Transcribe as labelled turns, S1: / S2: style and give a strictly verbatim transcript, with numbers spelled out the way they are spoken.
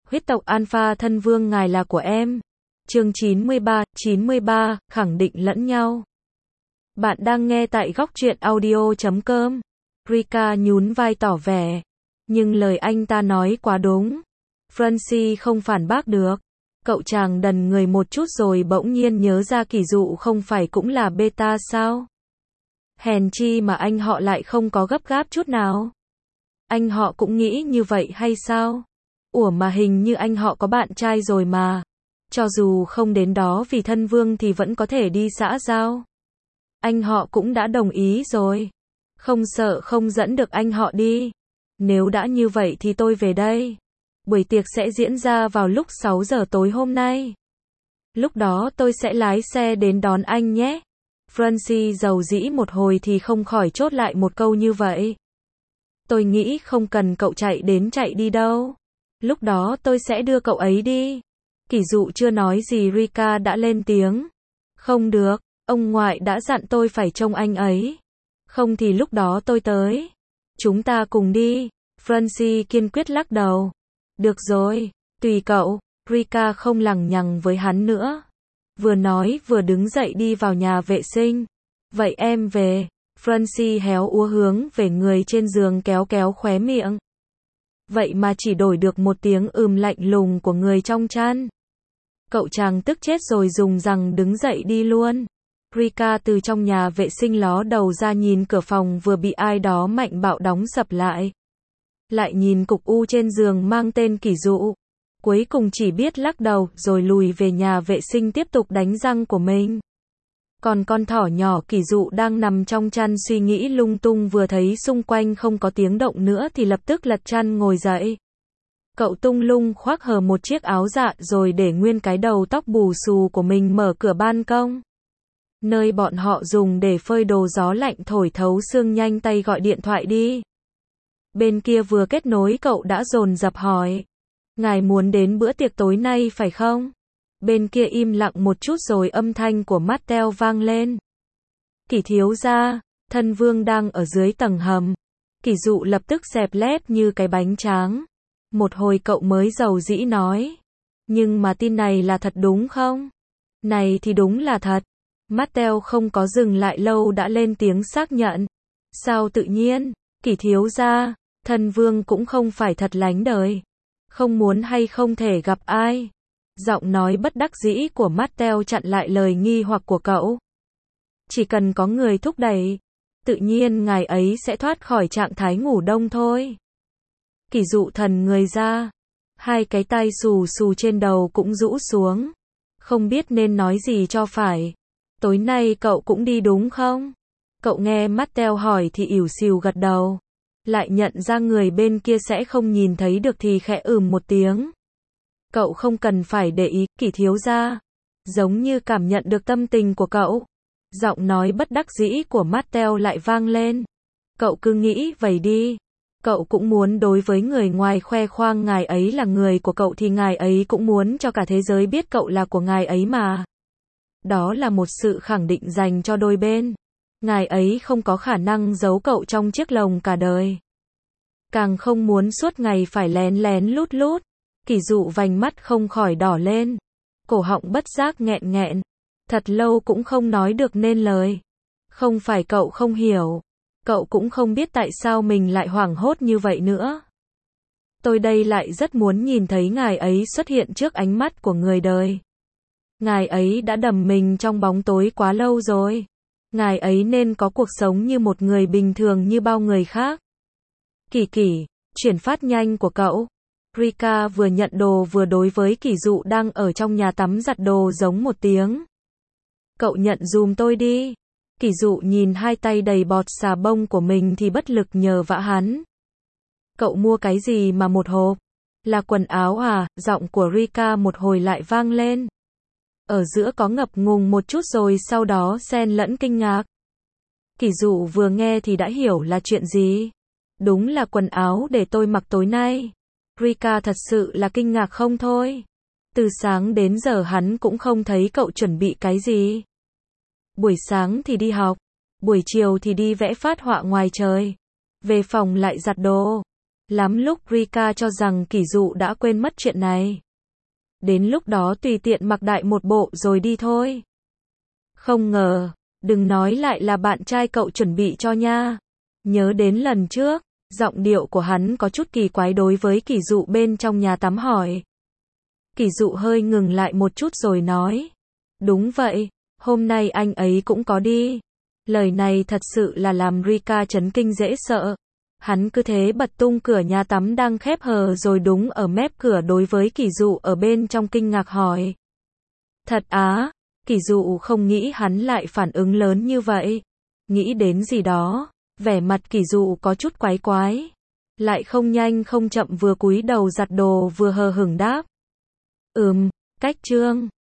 S1: Huyết tộc Alpha thân vương ngài là của em. Chương chín mươi ba, chín mươi ba, khẳng định lẫn nhau. Bạn đang nghe tại góc truyện audio chấm com. Rika nhún vai tỏ vẻ. Nhưng lời anh ta nói quá đúng. Francie không phản bác được. Cậu chàng đần người một chút rồi bỗng nhiên nhớ ra Kỷ Dụ không phải cũng là beta sao? Hèn chi mà anh họ lại không có gấp gáp chút nào. Anh họ cũng nghĩ như vậy hay sao? Ủa mà hình như anh họ có bạn trai rồi mà. Cho dù không đến đó vì thân vương thì vẫn có thể đi xã giao. Anh họ cũng đã đồng ý rồi. Không sợ không dẫn được anh họ đi. Nếu đã như vậy thì tôi về đây. Buổi tiệc sẽ diễn ra vào lúc sáu giờ tối hôm nay. Lúc đó tôi sẽ lái xe đến đón anh nhé. Francie dầu dĩ một hồi thì không khỏi chốt lại một câu như vậy. Tôi nghĩ không cần cậu chạy đến chạy đi đâu. Lúc đó tôi sẽ đưa cậu ấy đi. Kỷ Dụ chưa nói gì Rika đã lên tiếng. Không được, ông ngoại đã dặn tôi phải trông anh ấy. Không thì lúc đó tôi tới. Chúng ta cùng đi. Francie kiên quyết lắc đầu. Được rồi, tùy cậu. Rika không lằng nhằng với hắn nữa. Vừa nói vừa đứng dậy đi vào nhà vệ sinh. Vậy em về. Francie héo úa hướng về người trên giường kéo kéo khóe miệng. Vậy mà chỉ đổi được một tiếng ừm lạnh lùng của người trong chăn. Cậu chàng tức chết rồi dùng rằng đứng dậy đi luôn. Rika từ trong nhà vệ sinh ló đầu ra nhìn cửa phòng vừa bị ai đó mạnh bạo đóng sập lại. Lại nhìn cục u trên giường mang tên Kỷ Dụ. Cuối cùng chỉ biết lắc đầu rồi lùi về nhà vệ sinh tiếp tục đánh răng của mình. Còn con thỏ nhỏ Kỷ Dụ đang nằm trong chăn suy nghĩ lung tung vừa thấy xung quanh không có tiếng động nữa thì lập tức lật chăn ngồi dậy. Cậu tung lung khoác hở một chiếc áo dạ rồi để nguyên cái đầu tóc bù xù của mình mở cửa ban công. Nơi bọn họ dùng để phơi đồ gió lạnh thổi thấu xương nhanh tay gọi điện thoại đi. Bên kia vừa kết nối cậu đã dồn dập hỏi. Ngài muốn đến bữa tiệc tối nay phải không? Bên kia im lặng một chút rồi âm thanh của Mattel vang lên. Kỷ thiếu gia, thân vương đang ở dưới tầng hầm. Kỷ Dụ lập tức xẹp lép như cái bánh tráng. Một hồi cậu mới dầu dĩ nói. Nhưng mà tin này là thật đúng không? Này thì đúng là thật. Mattel không có dừng lại lâu đã lên tiếng xác nhận. Sao tự nhiên? Kỷ thiếu gia, thân vương cũng không phải thật lánh đời. Không muốn hay không thể gặp ai. Giọng nói bất đắc dĩ của Mattel chặn lại lời nghi hoặc của cậu. Chỉ cần có người thúc đẩy, tự nhiên ngài ấy sẽ thoát khỏi trạng thái ngủ đông thôi. Kỷ Dụ thần người ra, hai cái tay xù xù trên đầu cũng rũ xuống. Không biết nên nói gì cho phải. Tối nay cậu cũng đi đúng không? Cậu nghe Mattel hỏi thì ỉu xìu gật đầu. Lại nhận ra người bên kia sẽ không nhìn thấy được thì khẽ ừm một tiếng. Cậu không cần phải để ý, Kỷ thiếu gia. Giống như cảm nhận được tâm tình của cậu. Giọng nói bất đắc dĩ của Mattel lại vang lên. Cậu cứ nghĩ vậy đi. Cậu cũng muốn đối với người ngoài khoe khoang ngài ấy là người của cậu thì ngài ấy cũng muốn cho cả thế giới biết cậu là của ngài ấy mà. Đó là một sự khẳng định dành cho đôi bên. Ngài ấy không có khả năng giấu cậu trong chiếc lồng cả đời. Càng không muốn suốt ngày phải lén lén lút lút. Kỷ Dụ vành mắt không khỏi đỏ lên. Cổ họng bất giác nghẹn nghẹn. Thật lâu cũng không nói được nên lời. Không phải cậu không hiểu. Cậu cũng không biết tại sao mình lại hoảng hốt như vậy nữa. Tôi đây lại rất muốn nhìn thấy ngài ấy xuất hiện trước ánh mắt của người đời. Ngài ấy đã đầm mình trong bóng tối quá lâu rồi. Ngài ấy nên có cuộc sống như một người bình thường như bao người khác. Kỷ Kỷ, chuyển phát nhanh của cậu. Rika vừa nhận đồ vừa đối với Kỷ Dụ đang ở trong nhà tắm giặt đồ giống một tiếng. Cậu nhận dùm tôi đi. Kỷ Dụ nhìn hai tay đầy bọt xà bông của mình thì bất lực nhờ vả hắn. Cậu mua cái gì mà một hộp? Là quần áo à? Giọng của Rika một hồi lại vang lên. Ở giữa có ngập ngùng một chút rồi sau đó xen lẫn kinh ngạc. Kỷ Dụ vừa nghe thì đã hiểu là chuyện gì. Đúng là quần áo để tôi mặc tối nay. Rika thật sự là kinh ngạc không thôi. Từ sáng đến giờ hắn cũng không thấy cậu chuẩn bị cái gì. Buổi sáng thì đi học, buổi chiều thì đi vẽ phác họa ngoài trời. Về phòng lại giặt đồ. Lắm lúc Rika cho rằng Kỷ Dụ đã quên mất chuyện này. Đến lúc đó tùy tiện mặc đại một bộ rồi đi thôi. Không ngờ, đừng nói lại là bạn trai cậu chuẩn bị cho nha. Nhớ đến lần trước, giọng điệu của hắn có chút kỳ quái đối với Kỷ Dụ bên trong nhà tắm hỏi. Kỷ Dụ hơi ngừng lại một chút rồi nói. Đúng vậy, hôm nay anh ấy cũng có đi. Lời này thật sự là làm Rika chấn kinh dễ sợ. Hắn cứ thế bật tung cửa nhà tắm đang khép hờ rồi đúng ở mép cửa đối với Kỷ Dụ ở bên trong kinh ngạc hỏi. Thật á, Kỷ Dụ không nghĩ hắn lại phản ứng lớn như vậy. Nghĩ đến gì đó, vẻ mặt Kỷ Dụ có chút quái quái. Lại không nhanh không chậm vừa cúi đầu giặt đồ vừa hờ hững đáp. Ừm, cách trương.